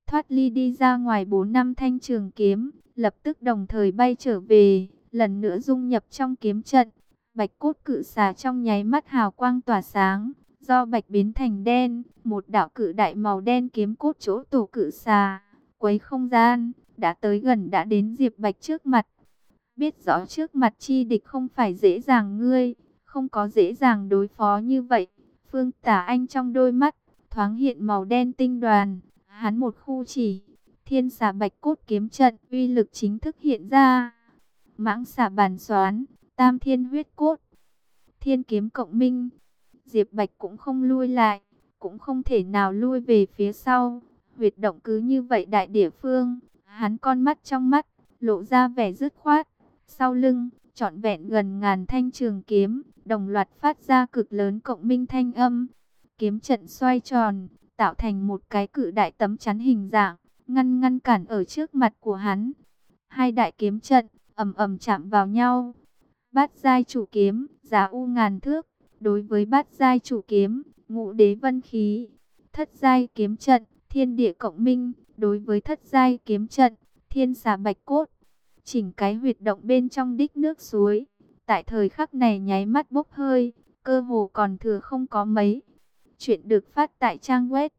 thoát ly đi ra ngoài 4 năm thanh trường kiếm, lập tức đồng thời bay trở về, lần nữa dung nhập trong kiếm trận. Bạch cốt cự xà trong nháy mắt hào quang tỏa sáng, do bạch biến thành đen, một đạo cự đại màu đen kiếm cốt chỗ tổ cự xà, quấy không gian, đã tới gần đã đến Diệp Bạch trước mặt. Biết rõ trước mặt chi địch không phải dễ dàng ngươi, không có dễ dàng đối phó như vậy. Phương Tả Anh trong đôi mắt, thoáng hiện màu đen tinh đoàn, hắn một khu chỉ, thiên xà bạch cốt kiếm trận, uy lực chính thức hiện ra. Mãng xà bàn xoán, tam thiên huyết cốt, thiên kiếm cộng minh. Diệp Bạch cũng không lui lại, cũng không thể nào lui về phía sau. Huyệt động cứ như vậy đại địa phương, hắn con mắt trong mắt, lộ ra vẻ dứt khoát. Sau lưng, trọn vẹn gần ngàn thanh trường kiếm, đồng loạt phát ra cực lớn cộng minh thanh âm. Kiếm trận xoay tròn, tạo thành một cái cự đại tấm chắn hình dạng, ngăn cản ở trước mặt của hắn. Hai đại kiếm trận, ầm ầm chạm vào nhau. Bát giai chủ kiếm, giá u ngàn thước, đối với bát giai chủ kiếm, ngũ đế vân khí. Thất giai kiếm trận, thiên địa cộng minh, đối với thất giai kiếm trận, thiên xà bạch cốt. Chỉnh cái huyệt động bên trong đích nước suối, tại thời khắc này nháy mắt bốc hơi, cơ hồ còn thừa không có mấy. Chuyện được phát tại trang web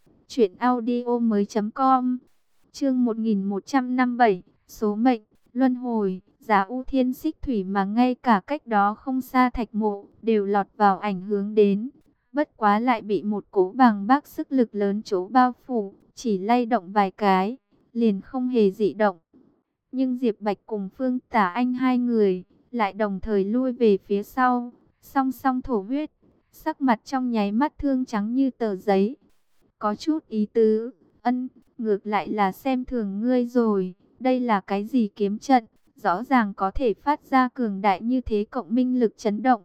truyệnaudiomoi.com. Chương 1157, số mệnh, luân hồi, Giá U Thiên Xích Thủy mà ngay cả cách đó không xa Thạch Mộ đều lọt vào ảnh hưởng đến. Bất quá lại bị một cỗ bằng bác sức lực lớn chỗ bao phủ, chỉ lay động vài cái, liền không hề dị động. Nhưng Diệp Bạch cùng Phương Tả Anh hai người lại đồng thời lui về phía sau, song song thổ huyết, sắc mặt trong nháy mắt thương trắng như tờ giấy. Có chút ý tứ, ngược lại là xem thường ngươi rồi, đây là cái gì kiếm trận, rõ ràng có thể phát ra cường đại như thế cộng minh lực chấn động.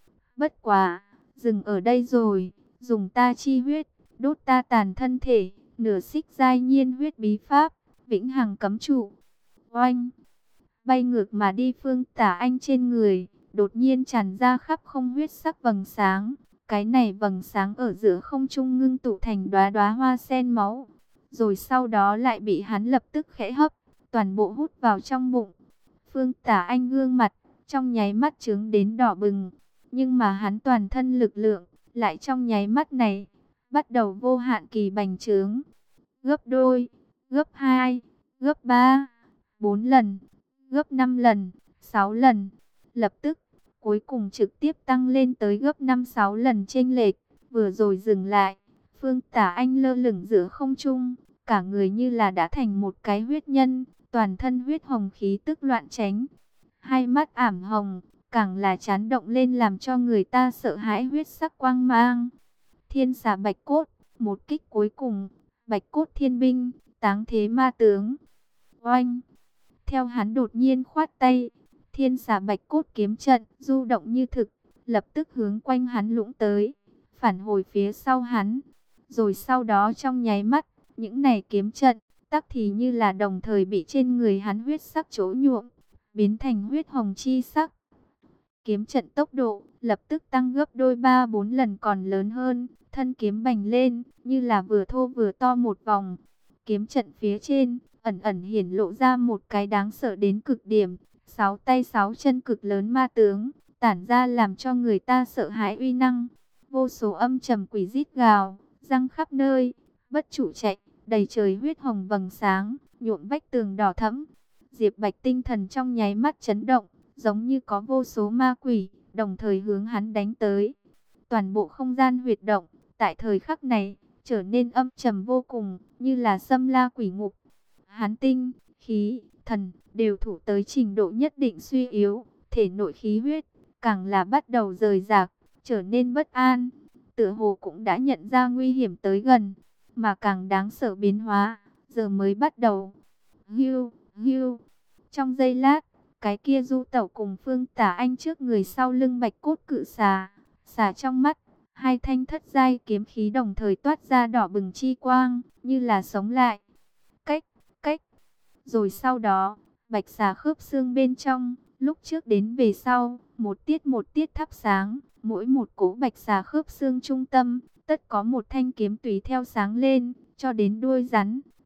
Bất quá, dừng ở đây rồi, dùng ta chi huyết, đốt ta tàn thân thể, nửa xích giai nhiên huyết bí pháp, vĩnh hằng cấm trụ. Oanh! Bay ngược mà đi Phương Tả Anh trên người, đột nhiên tràn ra khắp không huyết sắc vầng sáng. Cái này vầng sáng ở giữa không trung ngưng tụ thành đóa đóa hoa sen máu. Rồi sau đó lại bị hắn lập tức khẽ hấp, toàn bộ hút vào trong bụng. Phương Tả Anh gương mặt, trong nháy mắt trướng đến đỏ bừng. Nhưng mà hắn toàn thân lực lượng, lại trong nháy mắt này, bắt đầu vô hạn kỳ bành trướng. Gấp đôi, gấp 2, gấp 3, 4 lần, gấp 5 lần, 6 lần. Lập tức, cuối cùng trực tiếp tăng lên tới gấp 5-6 lần chênh lệch, vừa rồi dừng lại. Phương Tả Anh lơ lửng giữa không trung, cả người như là đã thành một cái huyết nhân, toàn thân huyết hồng khí tức loạn tránh. Hai mắt ảm hồng, càng là chán động lên làm cho người ta sợ hãi huyết sắc quang mang. Thiên xà bạch cốt, một kích cuối cùng, bạch cốt thiên binh, táng thế ma tướng. Oanh! Theo hắn đột nhiên khoát tay, thiên xà bạch cốt kiếm trận du động như thực, lập tức hướng quanh hắn lũng tới, phản hồi phía sau hắn. Rồi sau đó trong nháy mắt, những này kiếm trận, tắc thì như là đồng thời bị trên người hắn huyết sắc chỗ nhuộm, biến thành huyết hồng chi sắc. Kiếm trận tốc độ, lập tức tăng gấp đôi 3-4 lần còn lớn hơn, thân kiếm bành lên, như là vừa thô vừa to một vòng. Kiếm trận phía trên, ẩn ẩn hiển lộ ra một cái đáng sợ đến cực điểm, 6 tay 6 chân cực lớn ma tướng, tản ra làm cho người ta sợ hãi uy năng. Vô số âm trầm quỷ rít gào, răng khắp nơi, bất chủ chạy, đầy trời huyết hồng vầng sáng, nhuộm vách tường đỏ thẫm. Diệp Bạch tinh thần trong nháy mắt chấn động, giống như có vô số ma quỷ, đồng thời hướng hắn đánh tới. Toàn bộ không gian huyệt động, tại thời khắc này, trở nên âm trầm vô cùng, như là xâm la quỷ ngục. Hắn tinh, khí, thần, đều thủ tới trình độ nhất định suy yếu, thể nội khí huyết, càng là bắt đầu rời rạc, trở nên bất an. Tựa hồ cũng đã nhận ra nguy hiểm tới gần, mà càng đáng sợ biến hóa, giờ mới bắt đầu. Hưu, hưu, trong giây lát, cái kia du tẩu cùng Phương Tả Anh trước người sau lưng bạch cốt cự xà, xà trong mắt, hai thanh thất giai kiếm khí đồng thời toát ra đỏ bừng chi quang, như là sống lại. Cách, cách, rồi sau đó, bạch xà khớp xương bên trong, lúc trước đến về sau, một tiết thắp sáng, mỗi một cỗ bạch xà khớp xương trung tâm, tất có một thanh kiếm tùy theo sáng lên, cho đến đuôi rắn,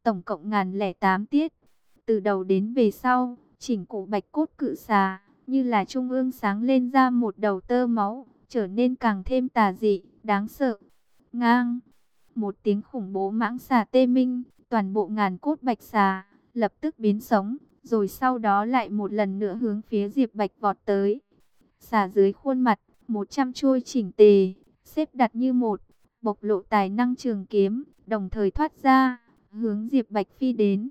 tổng cộng 1008 tiết. Từ đầu đến về sau, chỉnh cụ bạch cốt cự xà, như là trung ương sáng lên ra một đầu tơ máu, trở nên càng thêm tà dị, đáng sợ. Ngang, một tiếng khủng bố mãng xà tê minh, toàn bộ ngàn cốt bạch xà lập tức biến sống, rồi sau đó lại một lần nữa hướng phía Diệp Bạch vọt tới. Xà dưới khuôn mặt, 100 chuôi chỉnh tề, xếp đặt như một, bộc lộ tài năng trường kiếm, đồng thời thoát ra, hướng Diệp Bạch phi đến.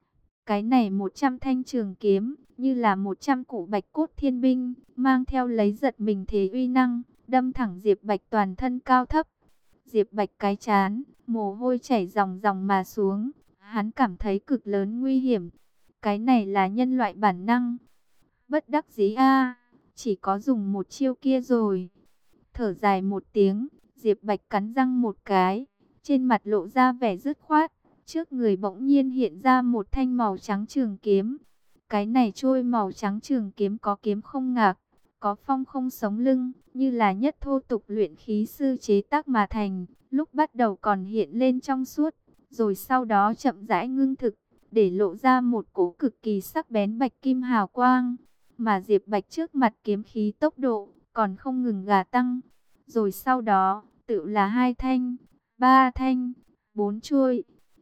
Cái này 100 thanh trường kiếm, như là 100 cụ bạch cốt thiên binh, mang theo lấy giật mình thế uy năng, đâm thẳng Diệp Bạch toàn thân cao thấp. Diệp Bạch cái chán, mồ hôi chảy ròng ròng mà xuống, hắn cảm thấy cực lớn nguy hiểm. Cái này là nhân loại bản năng. Bất đắc dĩ a, chỉ có dùng một chiêu kia rồi. Thở dài một tiếng, Diệp Bạch cắn răng một cái, trên mặt lộ ra vẻ dứt khoát. Trước người bỗng nhiên hiện ra một thanh màu trắng trường kiếm. Cái này trôi màu trắng trường kiếm có kiếm không ngạc, có phong không sống lưng, như là nhất thô tục luyện khí sư chế tác mà thành. Lúc bắt đầu còn hiện lên trong suốt, rồi sau đó chậm rãi ngưng thực, để lộ ra một cỗ cực kỳ sắc bén bạch kim hào quang. Mà Diệp Bạch trước mặt kiếm khí tốc độ còn không ngừng gà tăng. Rồi sau đó, tự là 2 thanh, 3 thanh, 4 chuôi,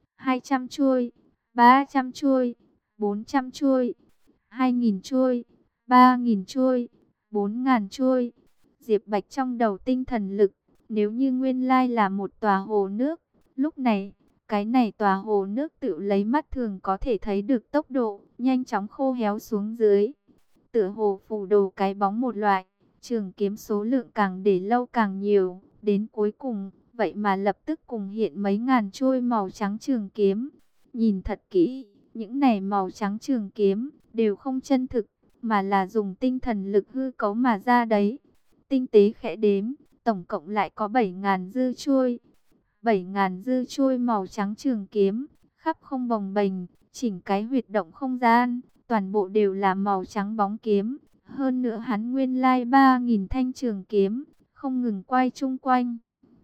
200 chuôi, 300 chuôi, 400 chuôi, 2000 chuôi, 3000 chuôi, 4000 chuôi. Diệp Bạch trong đầu tinh thần lực, nếu như nguyên lai là một tòa hồ nước, lúc này, cái này tòa hồ nước tự lấy mắt thường có thể thấy được tốc độ, nhanh chóng khô héo xuống dưới. Tựa hồ phù đồ cái bóng một loại, trường kiếm số lượng càng để lâu càng nhiều, đến cuối cùng, vậy mà lập tức cùng hiện mấy ngàn trôi màu trắng trường kiếm. Nhìn thật kỹ, những này màu trắng trường kiếm đều không chân thực, mà là dùng tinh thần lực hư cấu mà ra đấy. Tinh tế khẽ đếm, tổng cộng lại có 7000 dư trôi. 7000 dư trôi màu trắng trường kiếm, khắp không bồng bềnh, chỉnh cái huyệt động không gian, toàn bộ đều là màu trắng bóng kiếm. Hơn nữa hắn nguyên lai 3000 thanh trường kiếm, không ngừng quay chung quanh.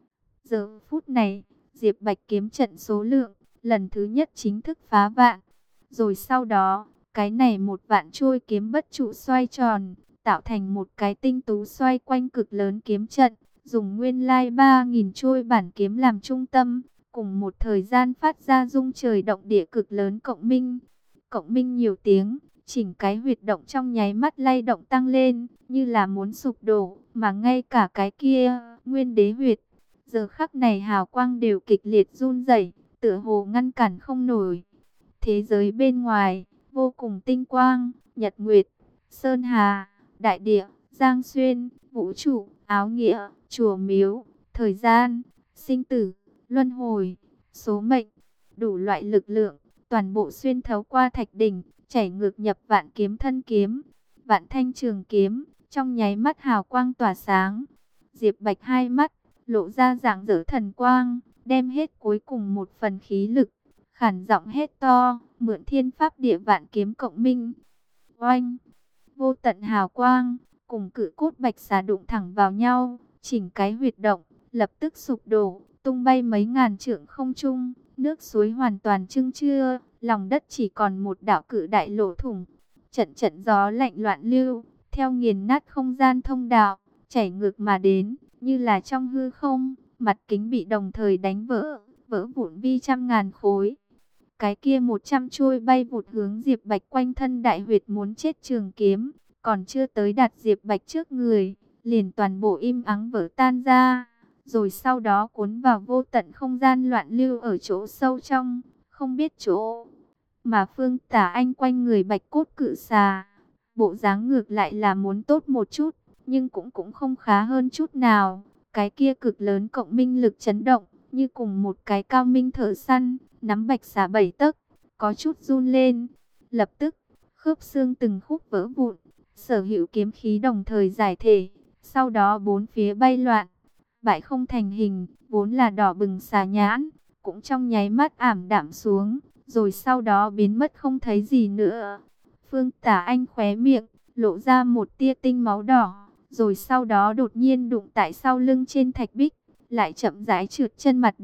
Giờ phút này, Diệp Bạch kiếm trận số lượng, lần thứ nhất chính thức phá vạn. Rồi sau đó, cái này một vạn trôi kiếm bất trụ xoay tròn, tạo thành một cái tinh tú xoay quanh cực lớn kiếm trận. Dùng nguyên lai 3000 trôi bản kiếm làm trung tâm, cùng một thời gian phát ra rung trời động địa cực lớn cộng minh. Cộng minh nhiều tiếng, chỉnh cái huyệt động trong nháy mắt lay động tăng lên, như là muốn sụp đổ, mà ngay cả cái kia, nguyên đế huyệt. Giờ khắc này hào quang đều kịch liệt run rẩy, tựa hồ ngăn cản không nổi. Thế giới bên ngoài, vô cùng tinh quang, nhật nguyệt, sơn hà, đại địa, giang xuyên, vũ trụ, áo nghĩa, chùa miếu, thời gian, sinh tử, luân hồi, số mệnh, đủ loại lực lượng, toàn bộ xuyên thấu qua thạch đỉnh, chảy ngược nhập vạn kiếm thân kiếm, vạn thanh trường kiếm, trong nháy mắt hào quang tỏa sáng. Diệp Bạch hai mắt lộ ra rạng rỡ thần quang, đem hết cuối cùng một phần khí lực, khản giọng hét to, mượn thiên pháp địa vạn kiếm cộng minh. Oanh, vô tận hào quang, cùng cự cốt bạch xà đụng thẳng vào nhau, chỉnh cái huyệt động, lập tức sụp đổ, tung bay mấy ngàn trượng không trung, nước suối hoàn toàn trưng trưa, lòng đất chỉ còn một đạo cự đại lỗ thủng. Trận trận gió lạnh loạn lưu, theo nghiền nát không gian thông đạo, chảy ngược mà đến, như là trong hư không, mặt kính bị đồng thời đánh vỡ, vỡ vụn vi trăm ngàn khối. Cái kia 100 chuôi bay vụt hướng Diệp Bạch quanh thân đại huyệt muốn chết trường kiếm, còn chưa tới đạt Diệp Bạch trước người, liền toàn bộ im ắng vỡ tan ra, rồi sau đó cuốn vào vô tận không gian loạn lưu ở chỗ sâu trong, không biết chỗ. Mà Phương Tả Anh quanh người bạch cốt cự xà, bộ dáng ngược lại là muốn tốt một chút, nhưng cũng không khá hơn chút nào. Cái kia cực lớn cộng minh lực chấn động, như cùng một cái cao minh thợ săn, nắm bạch xà 7 tấc, có chút run lên. Lập tức, khớp xương từng khúc vỡ vụn, sở hữu kiếm khí đồng thời giải thể, sau đó bốn phía bay loạn, bại không thành hình, vốn là đỏ bừng xà nhãn, cũng trong nháy mắt ảm đạm xuống, rồi sau đó biến mất không thấy gì nữa. Phương Tả Anh khóe miệng, lộ ra một tia tinh máu đỏ, rồi sau đó đột nhiên đụng tại sau lưng trên thạch bích, lại chậm rãi trượt chân mặt đất,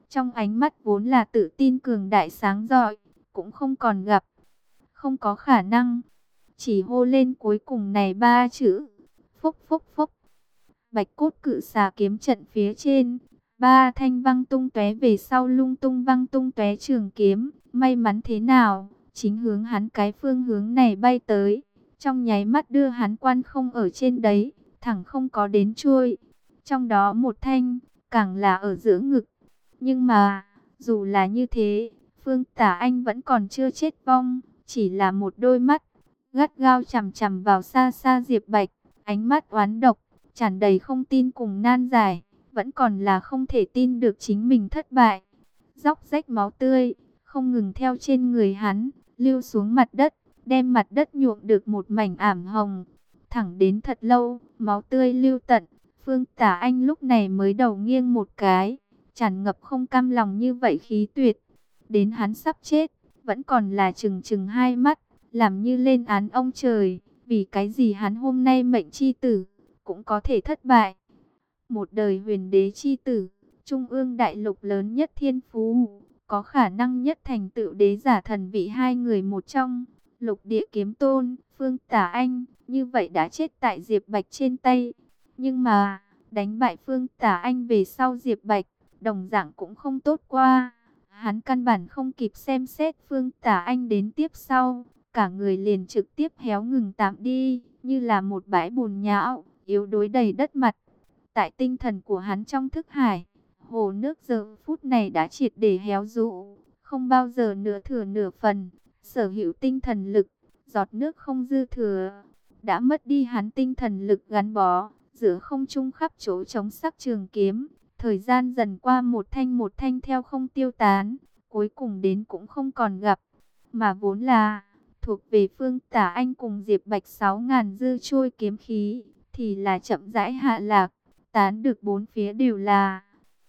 trong ánh mắt vốn là tự tin cường đại sáng rọi, cũng không còn gặp. Không có khả năng, chỉ hô lên cuối cùng này ba chữ. Phốc phốc phốc. Bạch cốt cự xà kiếm trận phía trên, ba thanh văng tung tóe về sau lung tung văng tung tóe trường kiếm, may mắn thế nào, chính hướng hắn cái phương hướng này bay tới, trong nháy mắt đưa hắn quan không ở trên đấy, thẳng không có đến chuôi. Trong đó một thanh, càng là ở giữa ngực. Nhưng mà, dù là như thế, Phương Tả Anh vẫn còn chưa chết vong, chỉ là một đôi mắt gắt gao chằm chằm vào xa xa Diệp Bạch, ánh mắt oán độc, tràn đầy không tin cùng nan giải, vẫn còn là không thể tin được chính mình thất bại. Róc rách máu tươi, không ngừng theo trên người hắn, lưu xuống mặt đất, đem mặt đất nhuộm được một mảnh ảm hồng. Thẳng đến thật lâu, máu tươi lưu tận, Phương Tả Anh lúc này mới đầu nghiêng một cái, tràn ngập không cam lòng như vậy khí tuyệt. Đến hắn sắp chết, vẫn còn là trừng trừng hai mắt, làm như lên án ông trời, vì cái gì hắn hôm nay mệnh chi tử cũng có thể thất bại. Một đời huyền đế chi tử, trung ương đại lục lớn nhất thiên phú, có khả năng nhất thành tựu đế giả thần vị hai người một trong, lục địa kiếm tôn, Phương Tả Anh, như vậy đã chết tại Diệp Bạch trên tay. Nhưng mà, đánh bại Phương Tả Anh về sau Diệp Bạch, đồng dạng cũng không tốt qua. Hắn căn bản không kịp xem xét Phương Tả Anh đến tiếp sau, cả người liền trực tiếp héo ngừng tạm đi, như là một bãi bùn nhão, yếu đuối đầy đất mặt. Tại tinh thần của hắn trong thức hải, hồ nước giờ phút này đã triệt để héo rũ, không bao giờ nửa thừa nửa phần, sở hữu tinh thần lực, giọt nước không dư thừa, đã mất đi hắn tinh thần lực gắn bó, giữa không trung khắp chỗ chống sắc trường kiếm, thời gian dần qua một thanh theo không tiêu tán, cuối cùng đến cũng không còn gặp, mà vốn là thuộc về Phương Tả Anh cùng Diệp Bạch 6.000 dư trôi kiếm khí, thì là chậm rãi hạ lạc, tán được bốn phía đều là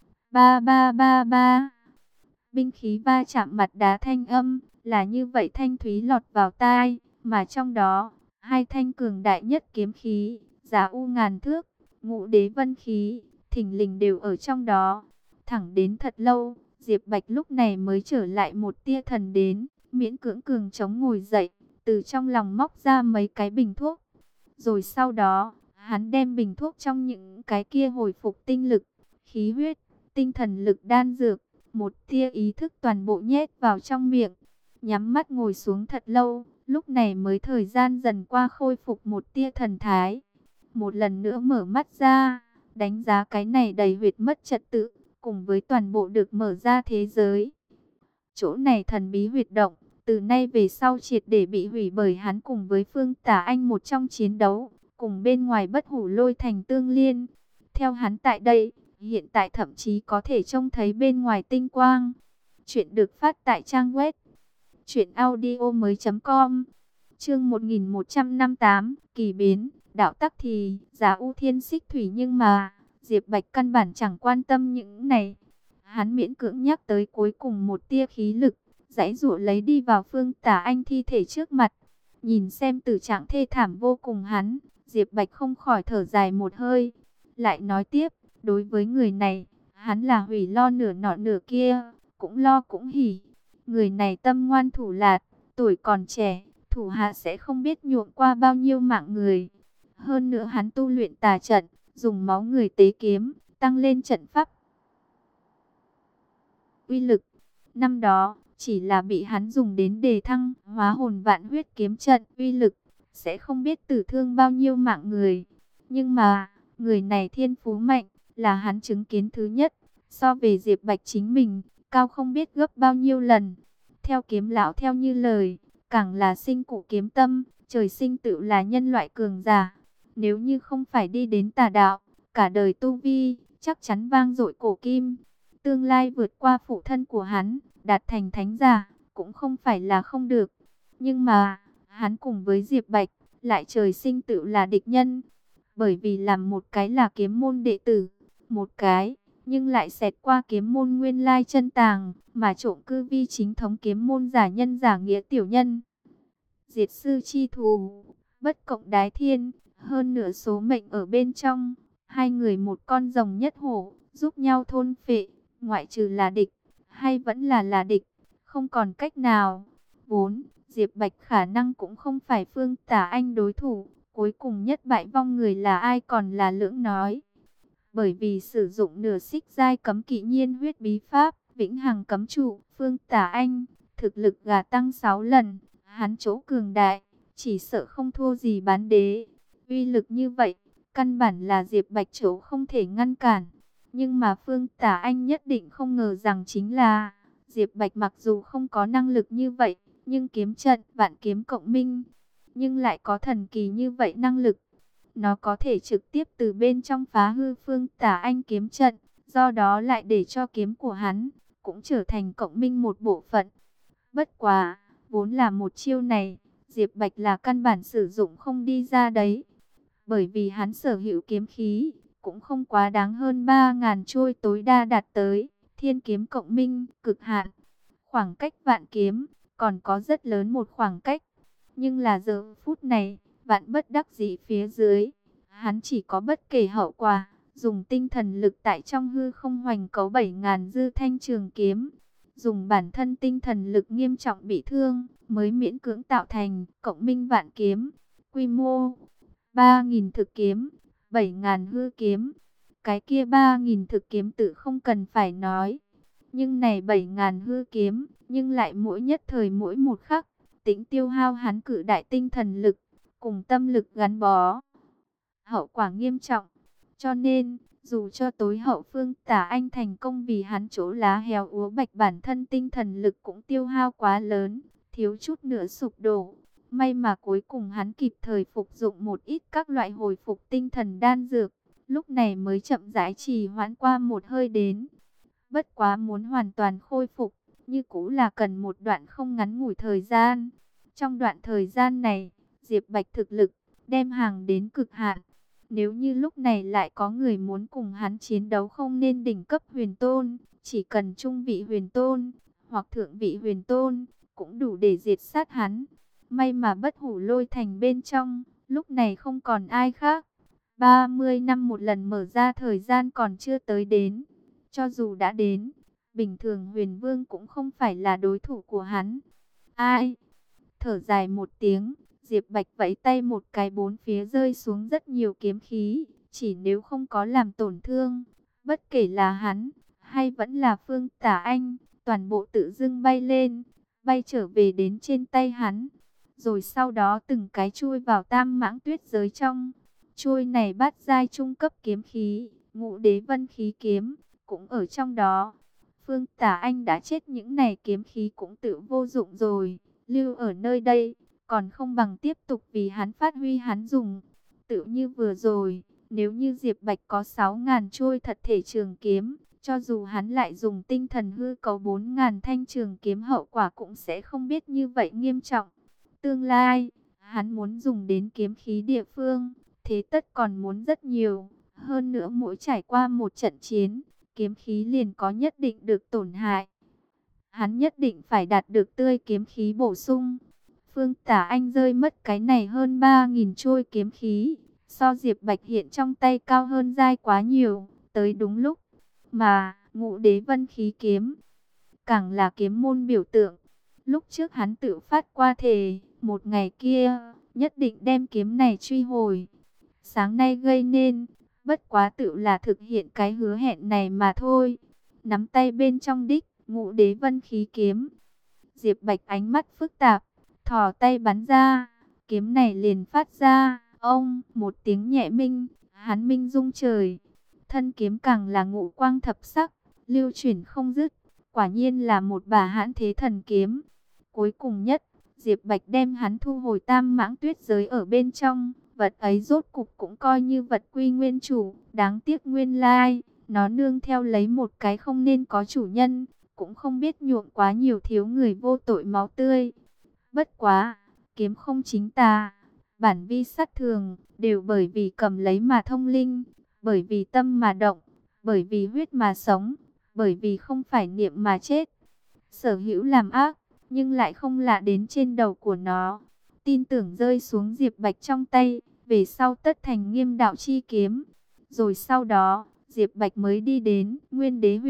ba ba ba ba. Binh khí va chạm mặt đá thanh âm, là như vậy thanh thúy lọt vào tai, mà trong đó, hai thanh cường đại nhất kiếm khí, giá u ngàn thước, ngũ đế vân khí, thình lình đều ở trong đó. Thẳng đến thật lâu, Diệp Bạch lúc này mới trở lại một tia thần đến, miễn cưỡng cường chống ngồi dậy, từ trong lòng móc ra mấy cái bình thuốc. Rồi sau đó, hắn đem bình thuốc trong những cái kia hồi phục tinh lực, khí huyết, tinh thần lực đan dược, một tia ý thức toàn bộ nhét vào trong miệng. Nhắm mắt ngồi xuống thật lâu, lúc này mới thời gian dần qua khôi phục một tia thần thái. Một lần nữa mở mắt ra, đánh giá cái này đầy huyệt mất trật tự, cùng với toàn bộ được mở ra thế giới. Chỗ này thần bí huyệt động, từ nay về sau triệt để bị hủy bởi hắn cùng với Phương Tả Anh một trong chiến đấu, cùng bên ngoài Bất Hủ Lôi Thành tương liên. Theo hắn tại đây, hiện tại thậm chí có thể trông thấy bên ngoài tinh quang. Chuyện được phát tại trang web truyệnaudiomoi.com. Chương 1158, kỳ biến, đạo tắc thì Giá U Thiên Xích Thủy, nhưng mà Diệp Bạch căn bản chẳng quan tâm những này. Hắn miễn cưỡng nhắc tới cuối cùng một tia khí lực, giãy giụa lấy đi vào Phương Tả Anh thi thể trước mặt. Nhìn xem tử trạng thê thảm vô cùng hắn, Diệp Bạch không khỏi thở dài một hơi. Lại nói tiếp, đối với người này, hắn là hủy lo nửa nọ nửa kia, cũng lo cũng hỉ. Người này tâm ngoan thủ lạt, tuổi còn trẻ, thủ hạ sẽ không biết nhuộm qua bao nhiêu mạng người. Hơn nữa hắn tu luyện tà trận, dùng máu người tế kiếm, tăng lên trận pháp uy lực. Năm đó, chỉ là bị hắn dùng đến đề thăng hóa hồn vạn huyết kiếm trận uy lực, sẽ không biết tử thương bao nhiêu mạng người. Nhưng mà, người này thiên phú mạnh, là hắn chứng kiến thứ nhất, so về Diệp Bạch chính mình, cao không biết gấp bao nhiêu lần. Theo kiếm lão theo như lời, càng là sinh cụ kiếm tâm, trời sinh tự là nhân loại cường giả. Nếu như không phải đi đến tà đạo, cả đời tu vi, chắc chắn vang dội cổ kim. Tương lai vượt qua phụ thân của hắn, đạt thành thánh giả, cũng không phải là không được. Nhưng mà, hắn cùng với Diệp Bạch, lại trời sinh tự là địch nhân. Bởi vì làm một cái là kiếm môn đệ tử, một cái, nhưng lại xẹt qua kiếm môn nguyên lai chân tàng, mà trộm cư vi chính thống kiếm môn giả nhân giả nghĩa tiểu nhân. Diệt sư chi thù, bất cộng đái thiên, hơn nửa số mệnh ở bên trong. Hai người một con rồng nhất hổ, giúp nhau thôn phệ, ngoại trừ là địch, hay vẫn là địch, không còn cách nào. Vốn, Diệp Bạch khả năng cũng không phải Phương Tả Anh đối thủ, cuối cùng nhất bại vong người là ai còn là lưỡng nói. Bởi vì sử dụng nửa xích giai cấm kỵ nhiên huyết bí pháp, vĩnh hằng cấm trụ, Phương Tả Anh, thực lực gà tăng 6 lần, hắn chỗ cường đại, chỉ sợ không thua gì bán đế. Uy lực như vậy, căn bản là Diệp Bạch chỗ không thể ngăn cản. Nhưng mà Phương Tả Anh nhất định không ngờ rằng chính là Diệp Bạch mặc dù không có năng lực như vậy, nhưng kiếm trận vạn kiếm cộng minh, nhưng lại có thần kỳ như vậy năng lực. Nó có thể trực tiếp từ bên trong phá hư Phương Tả Anh kiếm trận, do đó lại để cho kiếm của hắn cũng trở thành cộng minh một bộ phận. Bất quá, vốn là một chiêu này, Diệp Bạch là căn bản sử dụng không đi ra đấy. Bởi vì hắn sở hữu kiếm khí, cũng không quá đáng hơn 3.000 trôi tối đa đạt tới thiên kiếm cộng minh, cực hạn. Khoảng cách vạn kiếm, còn có rất lớn một khoảng cách. Nhưng là giờ phút này, vạn bất đắc dĩ phía dưới, hắn chỉ có bất kể hậu quả, dùng tinh thần lực tại trong hư không hoành cấu 7.000 dư thanh trường kiếm. Dùng bản thân tinh thần lực nghiêm trọng bị thương, mới miễn cưỡng tạo thành cộng minh vạn kiếm. Quy mô 3.000 thực kiếm, 7.000 hư kiếm. Cái kia 3.000 thực kiếm tự không cần phải nói. Nhưng này 7.000 hư kiếm, nhưng lại mỗi nhất thời mỗi một khắc, tính tiêu hao hắn cự đại tinh thần lực, cùng tâm lực gắn bó. Hậu quả nghiêm trọng. Cho nên, dù cho tối hậu Phương Tả Anh thành công vì hắn chỗ lá héo úa bạch, bản thân tinh thần lực cũng tiêu hao quá lớn, thiếu chút nữa sụp đổ. May mà cuối cùng hắn kịp thời phục dụng một ít các loại hồi phục tinh thần đan dược, lúc này mới chậm rãi trì hoãn qua một hơi đến. Bất quá muốn hoàn toàn khôi phục, như cũ là cần một đoạn không ngắn ngủi thời gian. Trong đoạn thời gian này, Diệp Bạch thực lực đem hàng đến cực hạn. Nếu như lúc này lại có người muốn cùng hắn chiến đấu, không nên đỉnh cấp huyền tôn, chỉ cần trung vị huyền tôn hoặc thượng vị huyền tôn cũng đủ để diệt sát hắn. May mà Bất Hủ Lôi Thành bên trong lúc này không còn ai khác. 30 năm một lần mở ra thời gian còn chưa tới đến. Cho dù đã đến, bình thường Huyền Vương cũng không phải là đối thủ của hắn. Ai? Thở dài một tiếng, Diệp Bạch vẫy tay một cái, bốn phía rơi xuống rất nhiều kiếm khí. Chỉ nếu không có làm tổn thương, bất kể là hắn hay vẫn là Phương Tả Anh, toàn bộ tự dưng bay lên, bay trở về đến trên tay hắn. Rồi sau đó từng cái chui vào Tam Mãng Tuyết giới trong. Trôi này bát giai trung cấp kiếm khí, Ngũ Đế Vân khí kiếm, cũng ở trong đó. Phương Tả Anh đã chết, những này kiếm khí cũng tự vô dụng rồi. Lưu ở nơi đây, còn không bằng tiếp tục vì hắn phát huy hắn dùng. Tự như vừa rồi, nếu như Diệp Bạch có 6.000 trôi thật thể trường kiếm, cho dù hắn lại dùng tinh thần hư cấu 4.000 thanh trường kiếm, hậu quả cũng sẽ không biết như vậy nghiêm trọng. Tương lai, hắn muốn dùng đến kiếm khí địa phương, thế tất còn muốn rất nhiều. Hơn nữa mỗi trải qua một trận chiến, kiếm khí liền có nhất định được tổn hại. Hắn nhất định phải đạt được tươi kiếm khí bổ sung. Phương Tả Anh rơi mất cái này hơn 3.000 trôi kiếm khí, so Diệp Bạch hiện trong tay cao hơn giai quá nhiều, tới đúng lúc. Mà Ngũ Đế Vân khí kiếm càng là kiếm môn biểu tượng. Lúc trước hắn tự phát qua thề, một ngày kia nhất định đem kiếm này truy hồi. Sáng nay gây nên, bất quá tự là thực hiện cái hứa hẹn này mà thôi. Nắm tay bên trong đích Ngũ Đế Vân khí kiếm, Diệp Bạch ánh mắt phức tạp, thò tay bắn ra, kiếm này liền phát ra ông một tiếng nhẹ minh, hắn minh rung trời. Thân kiếm càng là ngũ quang thập sắc, lưu chuyển không dứt, quả nhiên là một bả hãn thế thần kiếm. Cuối cùng nhất, Diệp Bạch đem hắn thu hồi Tam Mãng Tuyết giới ở bên trong, vật ấy rốt cục cũng coi như vật quy nguyên chủ. Đáng tiếc nguyên lai, nó nương theo lấy một cái không nên có chủ nhân, cũng không biết nhuộm quá nhiều thiếu người vô tội máu tươi. Bất quá, kiếm không chính tà, bản vi sát thường, đều bởi vì cầm lấy mà thông linh, bởi vì tâm mà động, bởi vì huyết mà sống, bởi vì không phải niệm mà chết. Sở hữu làm ác, nhưng lại không lạ đến trên đầu của nó. Tin tưởng rơi xuống Diệp Bạch trong tay, về sau tất thành Nghiêm Đạo chi kiếm. Rồi sau đó, Diệp Bạch mới đi đến Nguyên Đế huyệt,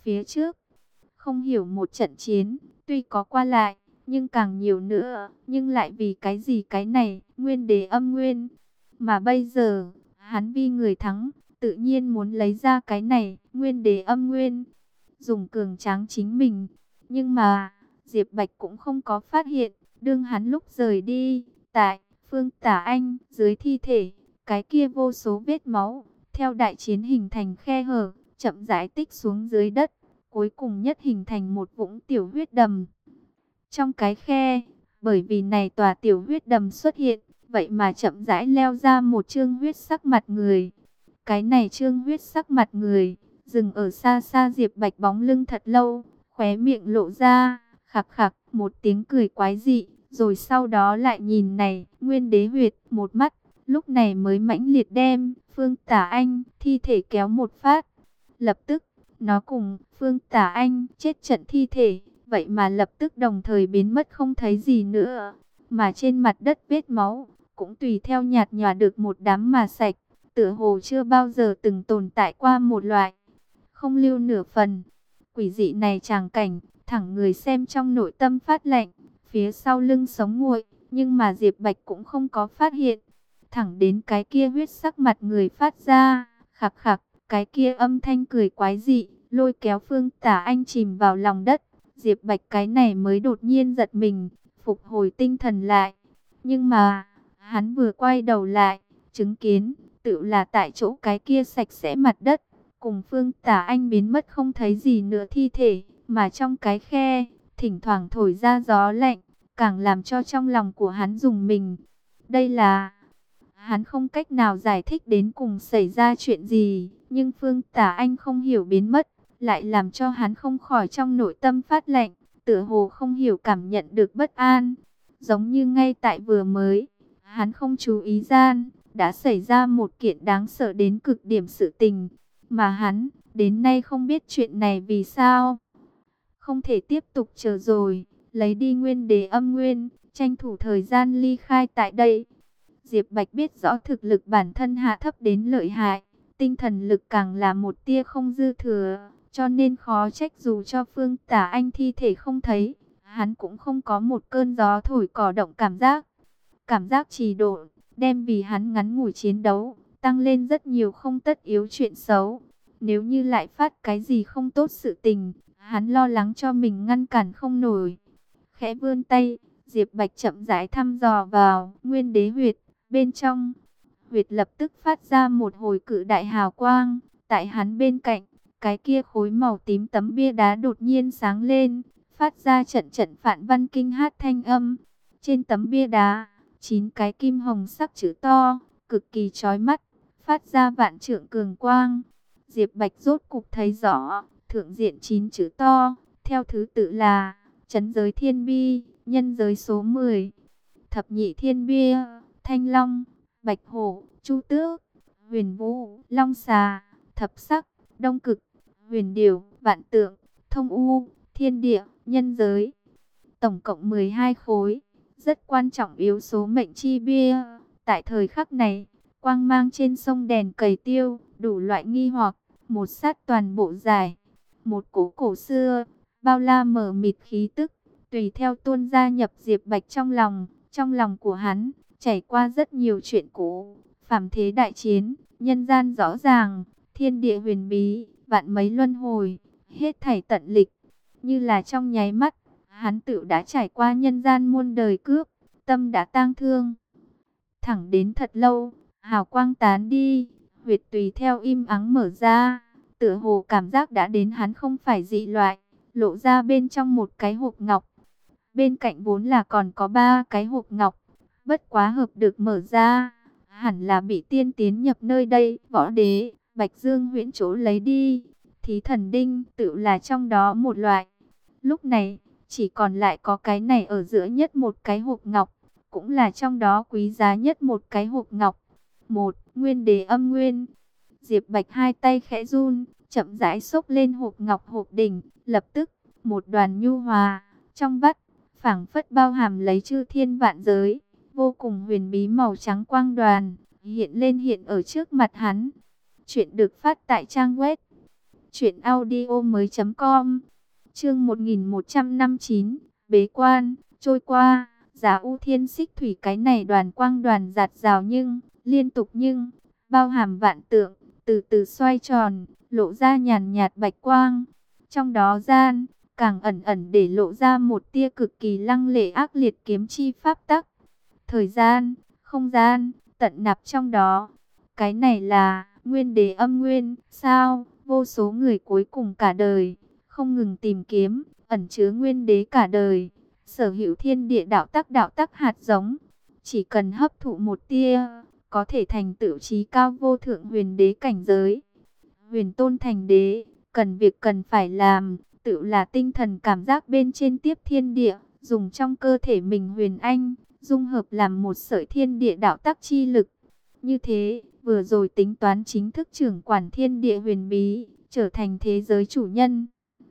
Phía trước, không hiểu một trận chiến, tuy có qua lại, nhưng càng nhiều nữa, nhưng lại vì cái gì cái này, nguyên đế âm nguyên. Mà bây giờ, hắn vì người thắng, tự nhiên muốn lấy ra cái này, nguyên đế âm nguyên, dùng cường tráng chính mình. Nhưng mà, Diệp Bạch cũng không có phát hiện, đương hắn lúc rời đi, tại Phương Tả Anh, dưới thi thể, cái kia vô số vết máu, theo đại chiến hình thành khe hở, chậm rãi tích xuống dưới đất, cuối cùng nhất hình thành một vũng tiểu huyết đầm. Trong cái khe, bởi vì này tòa tiểu huyết đầm xuất hiện, vậy mà chậm rãi leo ra một trương huyết sắc mặt người. Cái này trương huyết sắc mặt người, dừng ở xa xa Diệp Bạch bóng lưng thật lâu, khóe miệng lộ ra, khạc khạc, một tiếng cười quái dị, rồi sau đó lại nhìn này, nguyên đế huyệt, một mắt, lúc này mới mãnh liệt đem, Phương Tả Anh, thi thể kéo một phát. Lập tức, nó cùng Phương Tả Anh chết trận thi thể, vậy mà lập tức đồng thời biến mất không thấy gì nữa. Mà trên mặt đất vết máu, cũng tùy theo nhạt nhòa được một đám mà sạch, tựa hồ chưa bao giờ từng tồn tại qua một loại. Không lưu nửa phần, quỷ dị này tràng cảnh, thẳng người xem trong nội tâm phát lạnh, phía sau lưng sống nguội, nhưng mà Diệp Bạch cũng không có phát hiện. Thẳng đến cái kia huyết sắc mặt người phát ra, khạc khạc, cái kia âm thanh cười quái dị, lôi kéo Phương Tả Anh chìm vào lòng đất. Diệp Bạch cái này mới đột nhiên giật mình, phục hồi tinh thần lại. Nhưng mà, hắn vừa quay đầu lại, chứng kiến, tự là tại chỗ cái kia sạch sẽ mặt đất, cùng Phương Tả Anh biến mất không thấy gì nữa thi thể, mà trong cái khe, thỉnh thoảng thổi ra gió lạnh, càng làm cho trong lòng của hắn rùng mình. Đây là... Hắn không cách nào giải thích đến cùng xảy ra chuyện gì, nhưng Phương Tả Anh không hiểu biến mất, lại làm cho hắn không khỏi trong nội tâm phát lạnh, tựa hồ không hiểu cảm nhận được bất an. Giống như ngay tại vừa mới, hắn không chú ý gian, đã xảy ra một kiện đáng sợ đến cực điểm sự tình, mà hắn, đến nay không biết chuyện này vì sao. Không thể tiếp tục chờ rồi, lấy đi nguyên đế âm nguyên, tranh thủ thời gian ly khai tại đây. Diệp Bạch biết rõ thực lực bản thân hạ thấp đến lợi hại, tinh thần lực càng là một tia không dư thừa, cho nên khó trách dù cho Phương Tả Anh thi thể không thấy, hắn cũng không có một cơn gió thổi cỏ động cảm giác. Cảm giác trì độn, đem vì hắn ngắn ngủi chiến đấu, tăng lên rất nhiều không tất yếu chuyện xấu. Nếu như lại phát cái gì không tốt sự tình, hắn lo lắng cho mình ngăn cản không nổi. Khẽ vươn tay, Diệp Bạch chậm rãi thăm dò vào nguyên đế huyệt. Bên trong, huyệt lập tức phát ra một hồi cự đại hào quang. Tại hắn bên cạnh, cái kia khối màu tím tấm bia đá đột nhiên sáng lên, phát ra trận trận phản văn kinh hát thanh âm. Trên tấm bia đá, 9 cái kim hồng sắc chữ to, cực kỳ chói mắt, phát ra vạn trượng cường quang. Diệp Bạch rốt cục thấy rõ, thượng diện 9 chữ to, theo thứ tự là trấn giới thiên bi, nhân giới số 10, thập nhị thiên bia, thanh long, bạch hổ, chu tước, huyền vũ, long xà, thập sắc, đông cực, huyền điểu, vạn tượng, thông u, thiên địa, nhân giới. Tổng cộng 12 khối, rất quan trọng yếu số mệnh chi bia. Tại thời khắc này, quang mang trên sông đèn cầy tiêu, đủ loại nghi hoặc, một sát toàn bộ giải. Một cố cổ xưa, bao la mờ mịt khí tức, tùy theo tuôn ra nhập Diệp Bạch trong lòng của hắn, trải qua rất nhiều chuyện cũ, phàm thế đại chiến, nhân gian rõ ràng, thiên địa huyền bí, vạn mấy luân hồi, hết thảy tận lịch, như là trong nháy mắt, hắn tự đã trải qua nhân gian muôn đời cướp, tâm đã tang thương. Thẳng đến thật lâu, hào quang tán đi, huyệt tùy theo im ắng mở ra, tựa hồ cảm giác đã đến hắn không phải dị loại, lộ ra bên trong một cái hộp ngọc. Bên cạnh vốn là còn có 3 cái hộp ngọc, bất quá hợp được mở ra, hẳn là bị tiên tiến nhập nơi đây, võ đế, Bạch Dương Huyễn chỗ lấy đi, thí thần đinh tự là trong đó một loại. Lúc này, chỉ còn lại có cái này ở giữa nhất một cái hộp ngọc, cũng là trong đó quý giá nhất một cái hộp ngọc. Một, nguyên đế âm nguyên. Diệp Bạch hai tay khẽ run, chậm rãi xốc lên hộp ngọc hộp đỉnh, lập tức, một đoàn nhu hòa, trong vắt, phảng phất bao hàm lấy chư thiên vạn giới, vô cùng huyền bí màu trắng quang đoàn, hiện lên hiện ở trước mặt hắn. Chuyện được phát tại trang web Chuyện audio mới.com. Chương 1159, bế quan, trôi qua. Giá U Thiên Xích Thủy, cái này đoàn quang đoàn giạt rào nhưng liên tục nhưng bao hàm vạn tượng, từ từ xoay tròn, lộ ra nhàn nhạt bạch quang. Trong đó gian càng ẩn ẩn để lộ ra một tia cực kỳ lăng lệ ác liệt kiếm chi pháp tắc. Thời gian, không gian, tận nạp trong đó. Cái này là nguyên đế âm nguyên, sao? Vô số người cuối cùng cả đời, không ngừng tìm kiếm, ẩn chứa nguyên đế cả đời. Sở hữu thiên địa đạo tắc hạt giống. Chỉ cần hấp thụ một tia, có thể thành tựu chí cao vô thượng huyền đế cảnh giới. Huyền tôn thành đế, cần việc cần phải làm, tự là tinh thần cảm giác bên trên tiếp thiên địa, dùng trong cơ thể mình huyền anh, dung hợp làm một sợi thiên địa đạo tắc chi lực. Như thế, vừa rồi tính toán chính thức trưởng quản thiên địa huyền bí, trở thành thế giới chủ nhân.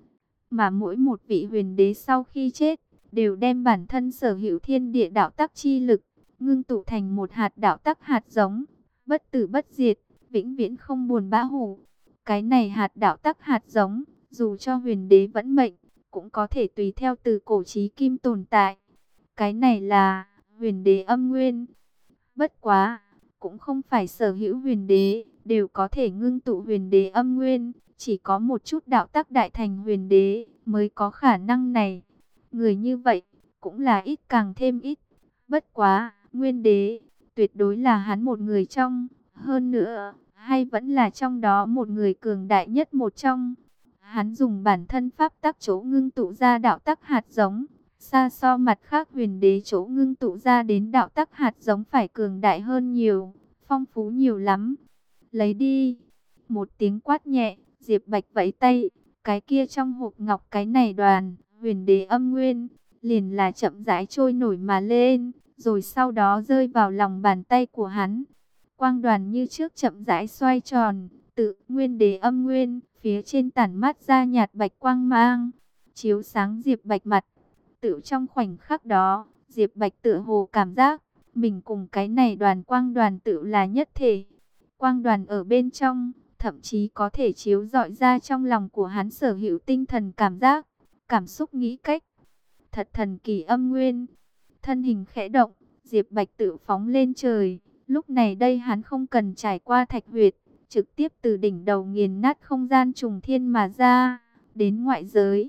Mà mỗi một vị huyền đế sau khi chết, đều đem bản thân sở hữu thiên địa đạo tắc chi lực, ngưng tụ thành một hạt đạo tắc hạt giống, bất tử bất diệt, vĩnh viễn không buồn bã hủ. Cái này hạt đạo tắc hạt giống, dù cho huyền đế vẫn mệnh, cũng có thể tùy theo từ cổ chí kim tồn tại. Cái này là huyền đế âm nguyên. Bất quá, cũng không phải sở hữu huyền đế đều có thể ngưng tụ huyền đế âm nguyên, chỉ có một chút đạo tắc đại thành huyền đế mới có khả năng này. Người như vậy cũng là ít càng thêm ít. Bất quá, nguyên đế tuyệt đối là hắn một người trong, hơn nữa, hay vẫn là trong đó một người cường đại nhất một trong. Hắn dùng bản thân pháp tắc chỗ ngưng tụ ra đạo tắc hạt giống, xa so mặt khác huyền đế chỗ ngưng tụ ra đến đạo tắc hạt giống phải cường đại hơn nhiều, phong phú nhiều lắm. Lấy đi. Một tiếng quát nhẹ, Diệp Bạch vẫy tay, cái kia trong hộp ngọc cái này đoàn huyền đế âm nguyên liền là chậm rãi trôi nổi mà lên, rồi sau đó rơi vào lòng bàn tay của hắn. Quang đoàn như trước chậm rãi xoay tròn, tự nguyên đế âm nguyên, phía trên tản mát ra nhạt bạch quang mang, chiếu sáng Diệp Bạch mặt. Tự trong khoảnh khắc đó, Diệp Bạch tựa hồ cảm giác mình cùng cái này đoàn quang đoàn tự là nhất thể. Quang đoàn ở bên trong, thậm chí có thể chiếu rọi ra trong lòng của hắn sở hữu tinh thần cảm giác, cảm xúc nghĩ cách. Thật thần kỳ âm nguyên. Thân hình khẽ động, Diệp Bạch tự phóng lên trời. Lúc này đây hắn không cần trải qua thạch huyệt, trực tiếp từ đỉnh đầu nghiền nát không gian trùng thiên mà ra, đến ngoại giới.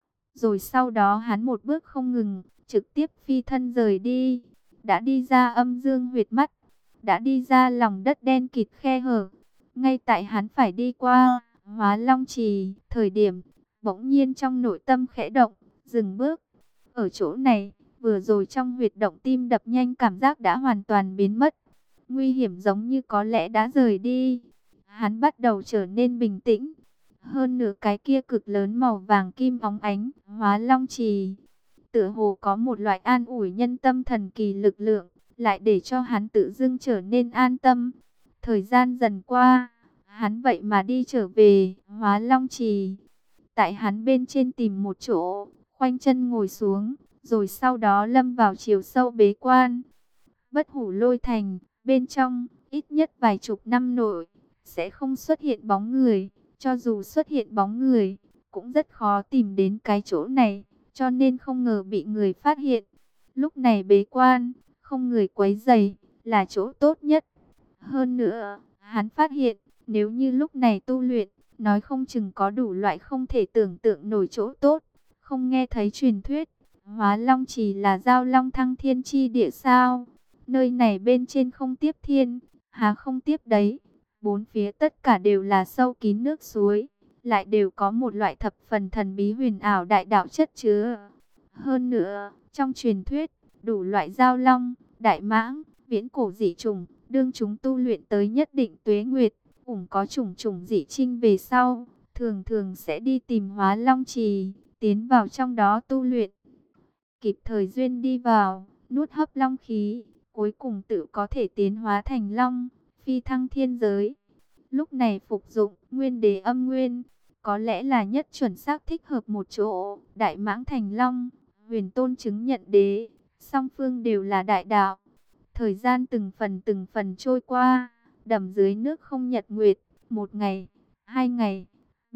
Rồi sau đó hắn một bước không ngừng, trực tiếp phi thân rời đi. Đã đi ra âm dương huyệt mắt, đã đi ra lòng đất đen kịt khe hở. Ngay tại hắn phải đi qua Hóa Long Trì thời điểm, bỗng nhiên trong nội tâm khẽ động, dừng bước. Ở chỗ này, vừa rồi trong huyệt động tim đập nhanh cảm giác đã hoàn toàn biến mất. Nguy hiểm giống như có lẽ đã rời đi. Hắn bắt đầu trở nên bình tĩnh. Hơn nữa cái kia cực lớn màu vàng kim óng ánh, Hóa Long Trì, tựa hồ có một loại an ủi nhân tâm thần kỳ lực lượng, lại để cho hắn tự dưng trở nên an tâm. Thời gian dần qua, hắn vậy mà đi trở về Hóa Long Trì. Tại hắn bên trên tìm một chỗ, khoanh chân ngồi xuống, rồi sau đó lâm vào chiều sâu bế quan. Bất Hủ Lôi Thành, bên trong, ít nhất vài chục năm nội, sẽ không xuất hiện bóng người. Cho dù xuất hiện bóng người, cũng rất khó tìm đến cái chỗ này, cho nên không ngờ bị người phát hiện. Lúc này bế quan, không người quấy rầy, là chỗ tốt nhất. Hơn nữa, hắn phát hiện, nếu như lúc này tu luyện, nói không chừng có đủ loại không thể tưởng tượng nổi chỗ tốt. Không nghe thấy truyền thuyết, Hóa Long Trì là giao long thăng thiên chi địa sao? Nơi này bên trên không tiếp thiên, há không tiếp đấy. Bốn phía tất cả đều là sâu kín nước suối, lại đều có một loại thập phần thần bí huyền ảo đại đạo chất chứa. Hơn nữa, trong truyền thuyết, đủ loại giao long, đại mãng, viễn cổ dị trùng, đương chúng tu luyện tới nhất định tuế nguyệt, có trùng trùng dị trinh về sau, thường thường sẽ đi tìm Hóa Long Trì, tiến vào trong đó tu luyện. Kịp thời duyên đi vào, nuốt hấp long khí, cuối cùng tự có thể tiến hóa thành long, phi thăng thiên giới. Lúc này phục dụng nguyên đế âm nguyên, có lẽ là nhất chuẩn xác thích hợp một chỗ. Đại mãng thành long, huyền tôn chứng nhận đế, song phương đều là đại đạo. Thời gian từng phần trôi qua, đầm dưới nước không nhật nguyệt, một ngày, 2 ngày,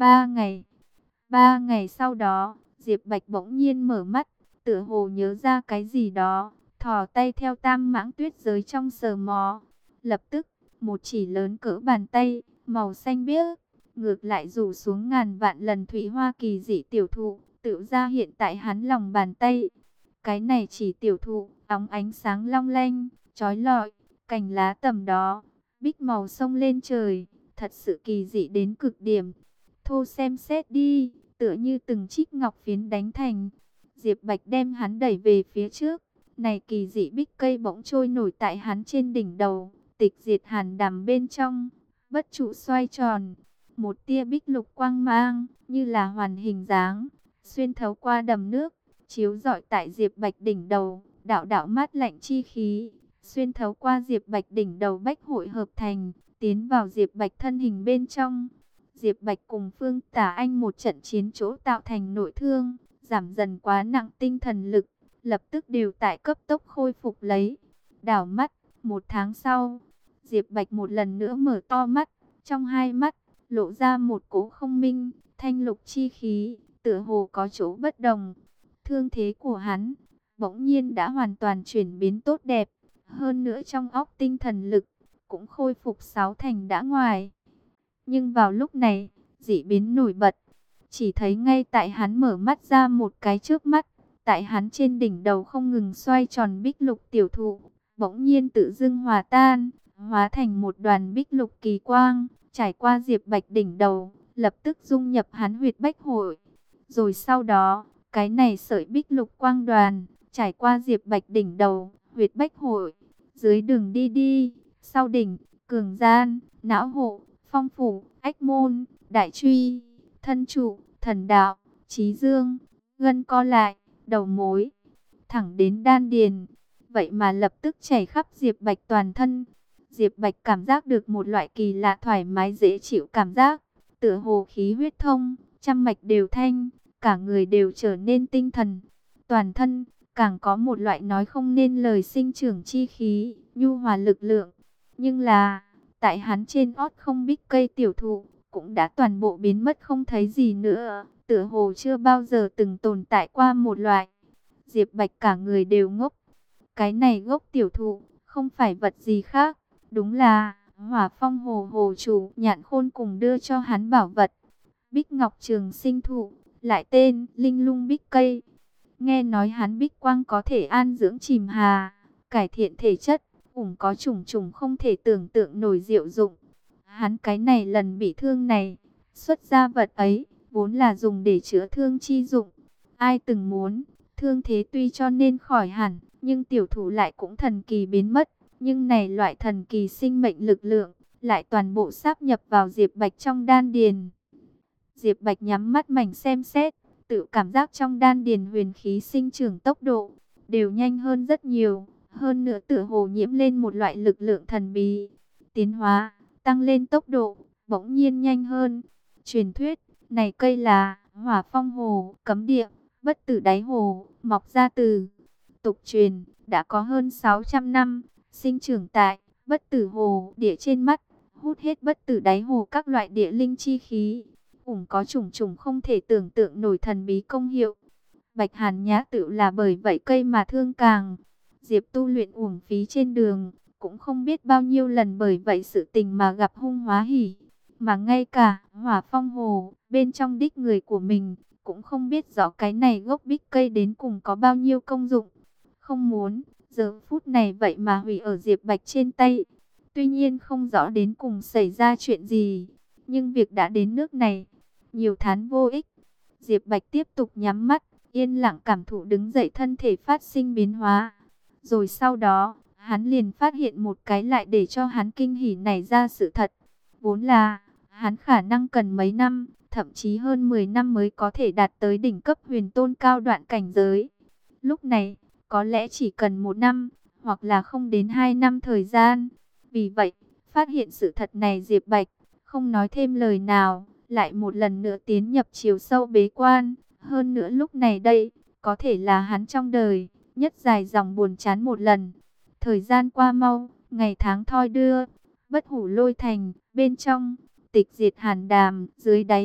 3 ngày. 3 ngày sau đó, Diệp Bạch bỗng nhiên mở mắt, tựa hồ nhớ ra cái gì đó, thò tay theo tam mãng tuyết giới trong sờ mó. Lập tức, một chỉ lớn cỡ bàn tay, màu xanh biếc, ngược lại rủ xuống ngàn vạn lần thủy hoa kỳ dị tiểu thụ, tự ra hiện tại hắn lòng bàn tay. Cái này chỉ tiểu thụ, óng ánh sáng long lanh, chói lọi, cành lá tầm đó, bích màu sông lên trời, thật sự kỳ dị đến cực điểm. Thô xem xét đi, tựa như từng chiếc ngọc phiến đánh thành. Diệp Bạch đem hắn đẩy về phía trước. Này kỳ dị bích cây bỗng trôi nổi tại hắn trên đỉnh đầu, tịch diệt hàn đàm bên trong, bất trụ xoay tròn. Một tia bích lục quang mang, như là hoàn hình dáng, xuyên thấu qua đầm nước, chiếu rọi tại Diệp Bạch đỉnh đầu, đạo đạo mát lạnh chi khí, xuyên thấu qua Diệp Bạch đỉnh đầu bách hội hợp thành, tiến vào Diệp Bạch thân hình bên trong. Diệp Bạch cùng Phương Tả Anh một trận chiến chỗ tạo thành nội thương, giảm dần quá nặng tinh thần lực, lập tức đều tại cấp tốc khôi phục lấy. Đảo mắt, 1 tháng sau, Diệp Bạch một lần nữa mở to mắt, trong hai mắt lộ ra một cỗ không minh, thanh lục chi khí, tựa hồ có chỗ bất đồng. Thương thế của hắn bỗng nhiên đã hoàn toàn chuyển biến tốt đẹp, hơn nữa trong óc tinh thần lực cũng khôi phục 6 thành đã ngoài. Nhưng vào lúc này, dị biến nổi bật. Chỉ thấy ngay tại hắn mở mắt ra một cái trước mắt, tại hắn trên đỉnh đầu không ngừng xoay tròn bích lục tiểu thụ, bỗng nhiên tự dưng hòa tan, hóa thành một đoàn bích lục kỳ quang, trải qua Diệp Bạch đỉnh đầu, lập tức dung nhập hắn huyệt bách hội. Rồi sau đó, cái này sợi bích lục quang đoàn, trải qua Diệp Bạch đỉnh đầu, huyệt bách hội, dưới đường đi đi, sau đỉnh, cường gian, não hộ, phong phủ, ách môn, đại truy, thân trụ, thần đạo, trí dương, gân co lại, đầu mối, thẳng đến đan điền. Vậy mà lập tức chảy khắp Diệp Bạch toàn thân. Diệp Bạch cảm giác được một loại kỳ lạ thoải mái dễ chịu cảm giác, tựa hồ khí huyết thông, trăm mạch đều thanh, cả người đều trở nên tinh thần. Toàn thân càng có một loại nói không nên lời sinh trưởng chi khí, nhu hòa lực lượng. Nhưng là, tại hắn trên ót không bích cây tiểu thụ, cũng đã toàn bộ biến mất không thấy gì nữa, tựa hồ chưa bao giờ từng tồn tại qua một loại. Diệp Bạch cả người đều ngốc. Cái này gốc tiểu thụ, không phải vật gì khác, đúng là Hỏa Phong Hồ Hồ chủ Nhạn Khôn cùng đưa cho hắn bảo vật. Bích Ngọc Trường Sinh thụ, lại tên Linh Lung Bích Cây. Nghe nói hắn bích quang có thể an dưỡng chìm hà, cải thiện thể chất, có trùng trùng không thể tưởng tượng nổi diệu dụng. Hắn cái này lần bị thương này, xuất ra vật ấy, vốn là dùng để chữa thương chi dụng. Ai từng muốn, thương thế tuy cho nên khỏi hẳn, nhưng tiểu thủ lại cũng thần kỳ biến mất. Nhưng này loại thần kỳ sinh mệnh lực lượng, lại toàn bộ sáp nhập vào Diệp Bạch trong đan điền. Diệp Bạch nhắm mắt mảnh xem xét, tự cảm giác trong đan điền huyền khí sinh trưởng tốc độ đều nhanh hơn rất nhiều, hơn nữa tựa hồ nhiễm lên một loại lực lượng thần bí, tiến hóa, tăng lên tốc độ, bỗng nhiên nhanh hơn. Truyền thuyết, này cây là Hỏa Phong Hồ, cấm địa, bất tử đáy hồ, mọc ra từ tục truyền, đã có hơn 600 năm, sinh trưởng tại bất tử hồ địa trên mắt, hút hết bất tử đáy hồ các loại địa linh chi khí, có trùng trùng không thể tưởng tượng nổi thần bí công hiệu. Bạch Hàn Nhã tự là bởi vậy cây mà thương càng. Diệp tu luyện uổng phí trên đường, cũng không biết bao nhiêu lần bởi vậy sự tình mà gặp hung hóa hỉ. Mà ngay cả Hỏa Phong Hồ, bên trong đích người của mình, cũng không biết rõ cái này gốc bích cây đến cùng có bao nhiêu công dụng. Không muốn, giờ phút này vậy mà hủy ở Diệp Bạch trên tay. Tuy nhiên không rõ đến cùng xảy ra chuyện gì, nhưng việc đã đến nước này, nhiều thán vô ích. Diệp Bạch tiếp tục nhắm mắt, yên lặng cảm thụ đứng dậy thân thể phát sinh biến hóa. Rồi sau đó, hắn liền phát hiện một cái lại để cho hắn kinh hỉ này ra sự thật. Vốn là, hắn khả năng cần mấy năm, thậm chí hơn 10 năm mới có thể đạt tới đỉnh cấp huyền tôn cao đoạn cảnh giới. Lúc này, có lẽ chỉ cần 1 năm, hoặc là không đến 2 năm thời gian. Vì vậy, phát hiện sự thật này Diệp Bạch, không nói thêm lời nào, lại một lần nữa tiến nhập chiều sâu bế quan. Hơn nữa lúc này đây, có thể là hắn trong đời nhất dài dòng buồn chán một lần. Thời gian qua mau, ngày tháng thoi đưa, bất hủ lôi thành, bên trong, tịch diệt hàn đàm, dưới đáy,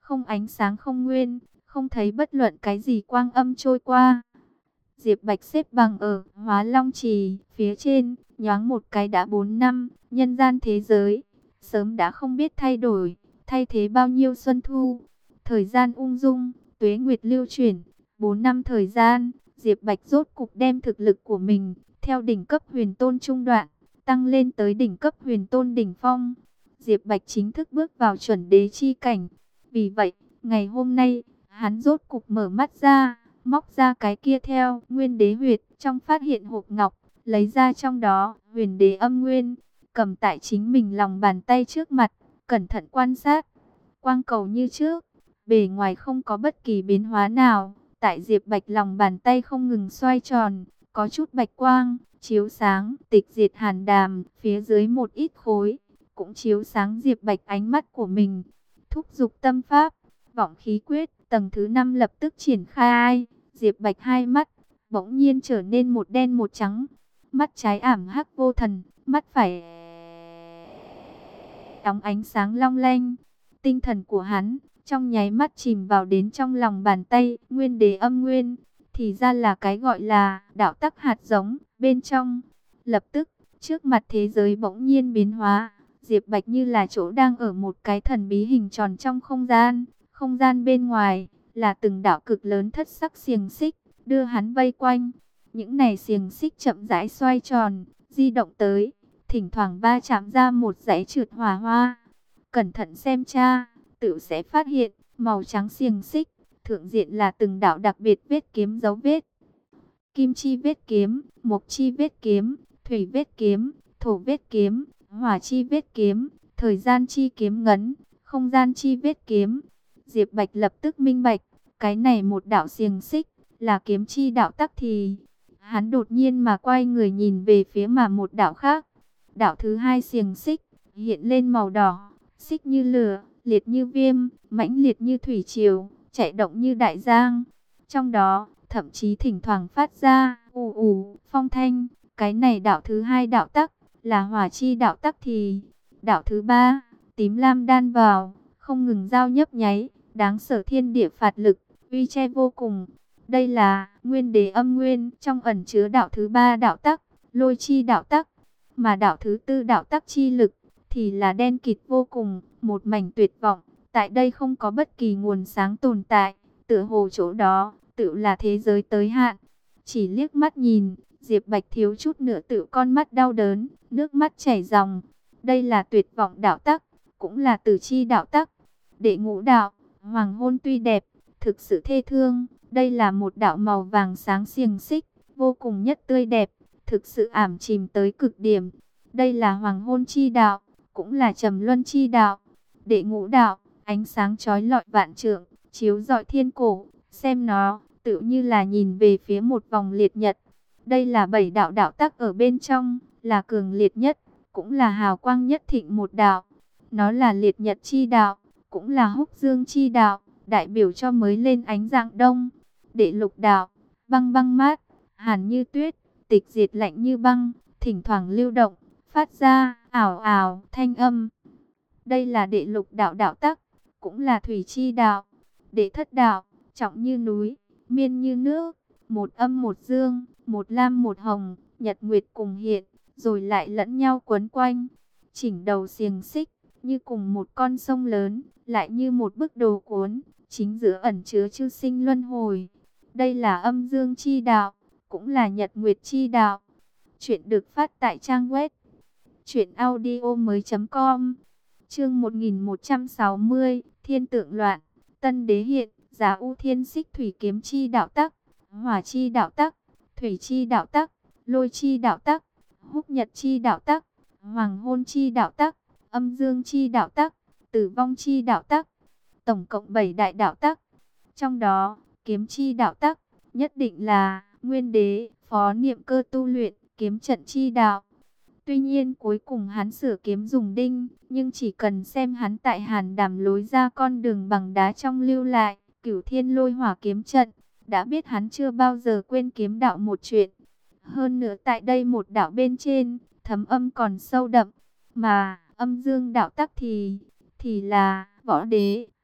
không ánh sáng không nguyên, không thấy bất luận cái gì quang âm trôi qua. Diệp Bạch xếp bằng ở Hóa Long Trì, phía trên, nhoáng một cái đã 4 năm, nhân gian thế giới, sớm đã không biết thay đổi, thay thế bao nhiêu xuân thu. Thời gian ung dung, tuế nguyệt lưu chuyển, 4 năm thời gian, Diệp Bạch rốt cục đem thực lực của mình, theo đỉnh cấp huyền tôn trung đoạn, tăng lên tới đỉnh cấp huyền tôn đỉnh phong. Diệp Bạch chính thức bước vào chuẩn đế chi cảnh. Vì vậy, ngày hôm nay, hắn rốt cục mở mắt ra, móc ra cái kia theo nguyên đế huyệt, trong phát hiện hộp ngọc, lấy ra trong đó huyền đế âm nguyên, cầm tại chính mình lòng bàn tay trước mặt, cẩn thận quan sát. Quang cầu như trước, bề ngoài không có bất kỳ biến hóa nào, tại Diệp Bạch lòng bàn tay không ngừng xoay tròn, có chút bạch quang, chiếu sáng, tịch diệt hàn đàm, phía dưới một ít khối, cũng chiếu sáng Diệp Bạch ánh mắt của mình. Thúc dục tâm pháp, vọng khí quyết, tầng thứ 5 lập tức triển khai. Diệp Bạch hai mắt bỗng nhiên trở nên một đen một trắng, mắt trái ảm hắc vô thần, mắt phải đóng ánh sáng long lanh. Tinh thần của hắn trong nháy mắt chìm vào đến trong lòng bàn tay nguyên đế âm nguyên, thì ra là cái gọi là đạo tắc hạt giống bên trong. Lập tức, trước mặt thế giới bỗng nhiên biến hóa, Diệp Bạch như là chỗ đang ở một cái thần bí hình tròn trong không gian bên ngoài là từng đạo cực lớn thất sắc xiềng xích đưa hắn vây quanh. Những này xiềng xích chậm rãi xoay tròn, di động tới, thỉnh thoảng va chạm ra một dãy trượt hỏa hoa. Cẩn thận xem cha, tự sẽ phát hiện, màu trắng xiềng xích, thượng diện là từng đạo đặc biệt vết kiếm dấu vết. Kim chi vết kiếm, mộc chi vết kiếm, thủy vết kiếm, thổ vết kiếm, hỏa chi vết kiếm, thời gian chi kiếm ngấn, không gian chi vết kiếm. Diệp Bạch lập tức minh bạch, cái này một đạo xiềng xích, là kiếm chi đạo tắc thì. Hắn đột nhiên mà quay người nhìn về phía mà một đạo khác. Đạo thứ hai xiềng xích, hiện lên màu đỏ, xích như lửa, liệt như viêm, mãnh liệt như thủy triều, chạy động như đại giang. Trong đó, thậm chí thỉnh thoảng phát ra ù ù phong thanh. Cái này đạo thứ hai đạo tắc, là hỏa chi đạo tắc thì. Đạo thứ ba, tím lam đan vào, không ngừng giao nhấp nháy, đáng sợ thiên địa phạt lực, uy che vô cùng. Đây là nguyên đế âm nguyên, trong ẩn chứa đạo thứ ba đạo tắc, lôi chi đạo tắc. Mà đạo thứ tư đạo tắc chi lực, thì là đen kịt vô cùng, một mảnh tuyệt vọng. Tại đây không có bất kỳ nguồn sáng tồn tại, tựa hồ chỗ đó, tự là thế giới tới hạn. Chỉ liếc mắt nhìn, Diệp Bạch thiếu chút nữa tự con mắt đau đớn, nước mắt chảy ròng. Đây là tuyệt vọng đạo tắc, cũng là tử chi đạo tắc. Đệ ngũ đạo, hoàng hôn tuy đẹp, thực sự thê thương. Đây là một đạo màu vàng sáng xiềng xích, vô cùng nhất tươi đẹp, thực sự ảm chìm tới cực điểm. Đây là hoàng hôn chi đạo, cũng là trầm luân chi đạo. Đệ ngũ đạo, ánh sáng chói lọi vạn trượng, chiếu rọi thiên cổ, xem nó, tự như là nhìn về phía một vòng liệt nhật. Đây là 7 đạo đạo tắc ở bên trong, là cường liệt nhất, cũng là hào quang nhất thịnh một đạo. Nó là liệt nhật chi đạo, cũng là húc dương chi đạo, đại biểu cho mới lên ánh dạng đông. Đệ lục đạo, băng băng mát, hàn như tuyết, tịch diệt lạnh như băng, thỉnh thoảng lưu động, phát ra ảo ảo thanh âm. Đây là đệ lục đạo đạo tắc, cũng là thủy chi đạo. Đệ thất đạo, trọng như núi, miên như nước, một âm một dương, một lam một hồng, nhật nguyệt cùng hiện, rồi lại lẫn nhau quấn quanh. Chỉnh đầu xiềng xích, như cùng một con sông lớn, lại như một bức đồ cuốn, chính giữa ẩn chứa chư sinh luân hồi. Đây là âm dương chi đạo, cũng là nhật nguyệt chi đạo. Chuyện được phát tại trang web truyệnaudiomoi.com. Chương 1160, Thiên tượng loạn, Tân đế hiện, Giá U Thiên Xích thủy kiếm chi đạo tắc, hỏa chi đạo tắc, thủy chi đạo tắc, lôi chi đạo tắc, húc nhật chi đạo tắc, hoàng hôn chi đạo tắc, âm dương chi đạo tắc, tử vong chi đạo tắc. Tổng cộng 7 đại đạo tắc. Trong đó, kiếm chi đạo tắc nhất định là nguyên đế Phó Niệm Cơ tu luyện kiếm trận chi đạo. Tuy nhiên cuối cùng hắn sửa kiếm dùng đinh, nhưng chỉ cần xem hắn tại Hàn Đàm lối ra con đường bằng đá trong lưu lại Cửu Thiên Lôi Hỏa kiếm trận, đã biết hắn chưa bao giờ quên kiếm đạo một chuyện. Hơn nữa tại đây một đạo bên trên, thấm âm còn sâu đậm, mà âm dương đạo tắc thì là võ đế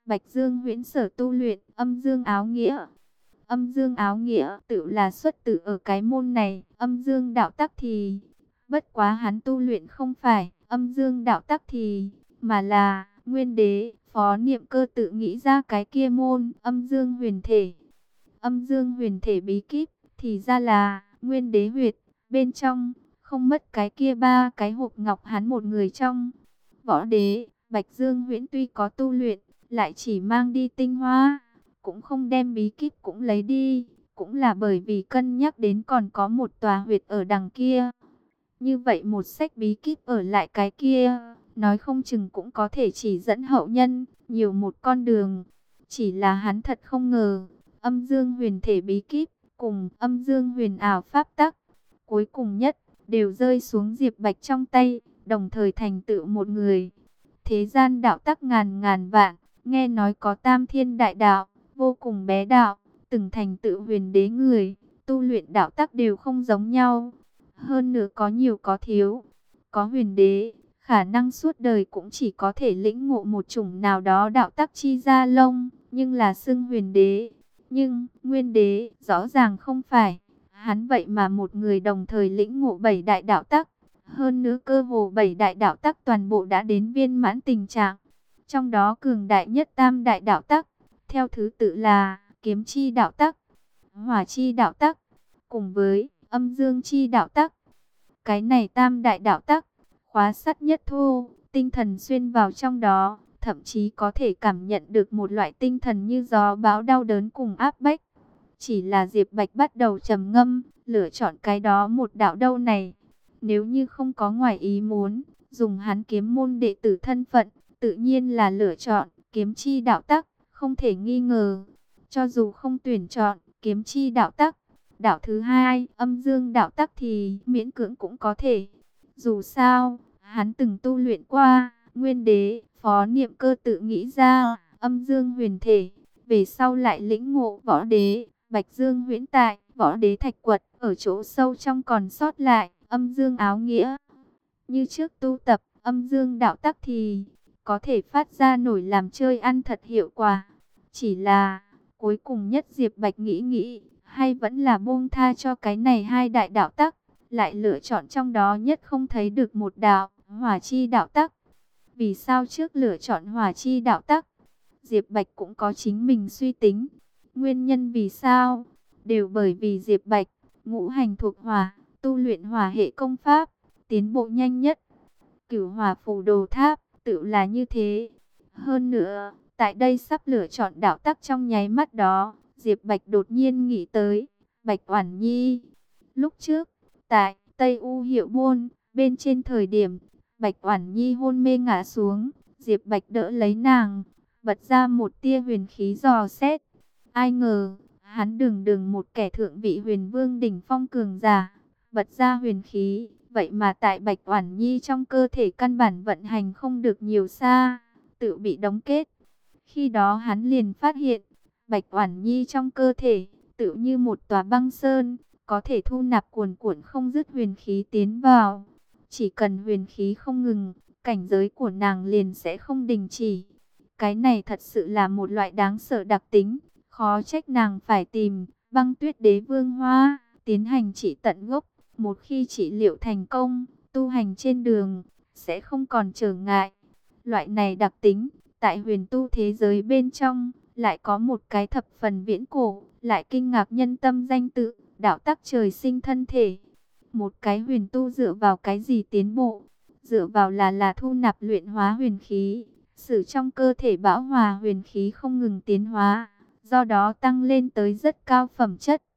Bạch Dương Huyễn sở tu luyện âm dương áo nghĩa. Âm dương áo nghĩa tự là xuất tự ở cái môn này, âm dương đạo tắc thì bất quá hắn tu luyện không phải âm dương đạo tắc thì mà là Nguyên Đế Phó Niệm Cơ tự nghĩ ra cái kia môn âm dương huyền thể. Âm dương huyền thể bí kíp thì ra là Nguyên Đế huyệt, bên trong không mất cái kia ba cái hộp ngọc hắn một người trong. Võ Đế Bạch Dương Huyễn tuy có tu luyện, lại chỉ mang đi tinh hoa, cũng không đem bí kíp cũng lấy đi, cũng là bởi vì cân nhắc đến còn có một tòa huyệt ở đằng kia. Như vậy một sách bí kíp ở lại cái kia, nói không chừng cũng có thể chỉ dẫn hậu nhân nhiều một con đường. Chỉ là hắn thật không ngờ, âm dương huyền thể bí kíp cùng âm dương huyền ảo pháp tắc, cuối cùng nhất đều rơi xuống Diệp Bạch trong tay, đồng thời thành tựu một người. Thế gian đạo tắc ngàn ngàn vạn, nghe nói có tam thiên đại đạo, vô cùng bé đạo, từng thành tựu huyền đế người, tu luyện đạo tắc đều không giống nhau. Hơn nữa có nhiều có thiếu, có huyền đế, khả năng suốt đời cũng chỉ có thể lĩnh ngộ một chủng nào đó đạo tắc chi ra lông, nhưng là xưng huyền đế. Nhưng Nguyên Đế rõ ràng không phải, hắn vậy mà một người đồng thời lĩnh ngộ 7 đại đạo tắc. Hơn nữa cơ hồ 7 đại đạo tắc toàn bộ đã đến viên mãn tình trạng. Trong đó cường đại nhất tam đại đạo tắc, theo thứ tự là kiếm chi đạo tắc, hỏa chi đạo tắc, cùng với âm dương chi đạo tắc. Cái này tam đại đạo tắc, khóa sắt nhất thu, tinh thần xuyên vào trong đó, thậm chí có thể cảm nhận được một loại tinh thần như gió bão đau đớn cùng áp bách. Chỉ là Diệp Bạch bắt đầu trầm ngâm, lựa chọn cái đó một đạo đâu này. Nếu như không có ngoài ý muốn, dùng hắn kiếm môn đệ tử thân phận, tự nhiên là lựa chọn kiếm chi đạo tắc, không thể nghi ngờ. Cho dù không tuyển chọn kiếm chi đạo tắc, đạo thứ hai, âm dương đạo tắc thì miễn cưỡng cũng có thể. Dù sao, hắn từng tu luyện qua, Nguyên Đế, Phó Niệm Cơ tự nghĩ ra, âm dương huyền thể, về sau lại lĩnh ngộ Võ Đế, Bạch Dương Huyễn tại, Võ Đế Thạch Quật, ở chỗ sâu trong còn sót lại, âm dương áo nghĩa. Như trước tu tập, âm dương đạo tắc thì có thể phát ra nổi làm chơi ăn thật hiệu quả. Chỉ là, cuối cùng nhất Diệp Bạch nghĩ, hay vẫn là buông tha cho cái này hai đại đạo tắc, lại lựa chọn trong đó nhất không thấy được một đạo, hỏa chi đạo tắc. Vì sao trước lựa chọn hỏa chi đạo tắc? Diệp Bạch cũng có chính mình suy tính. Nguyên nhân vì sao? Đều bởi vì Diệp Bạch, ngũ hành thuộc hỏa, tu luyện hỏa hệ công pháp, tiến bộ nhanh nhất. Cửu hỏa phù đồ tháp, tự là như thế. Hơn nữa, tại đây sắp lựa chọn đạo tắc trong nháy mắt đó, Diệp Bạch đột nhiên nghĩ tới Bạch Oản Nhi. Lúc trước, tại Tây U Hiệu Môn, bên trên thời điểm Bạch Oản Nhi hôn mê ngã xuống, Diệp Bạch đỡ lấy nàng, bật ra một tia huyền khí dò xét. Ai ngờ, hắn đường một kẻ thượng vị huyền vương đỉnh phong cường giả, bật ra huyền khí, vậy mà tại Bạch Oản Nhi trong cơ thể căn bản vận hành không được nhiều xa, tự bị đóng kết. Khi đó hắn liền phát hiện, Bạch Oản Nhi trong cơ thể, tự như một tòa băng sơn, có thể thu nạp cuồn cuộn không dứt huyền khí tiến vào. Chỉ cần huyền khí không ngừng, cảnh giới của nàng liền sẽ không đình chỉ. Cái này thật sự là một loại đáng sợ đặc tính, khó trách nàng phải tìm Băng Tuyết Đế Vương Hoa, tiến hành trị tận gốc. Một khi trị liệu thành công, tu hành trên đường, sẽ không còn trở ngại. Loại này đặc tính, tại huyền tu thế giới bên trong, lại có một cái thập phần viễn cổ, lại kinh ngạc nhân tâm danh tự, đạo tắc trời sinh thân thể. Một cái huyền tu dựa vào cái gì tiến bộ? Dựa vào là thu nạp luyện hóa huyền khí, sử trong cơ thể bão hòa huyền khí không ngừng tiến hóa, do đó tăng lên tới rất cao phẩm chất.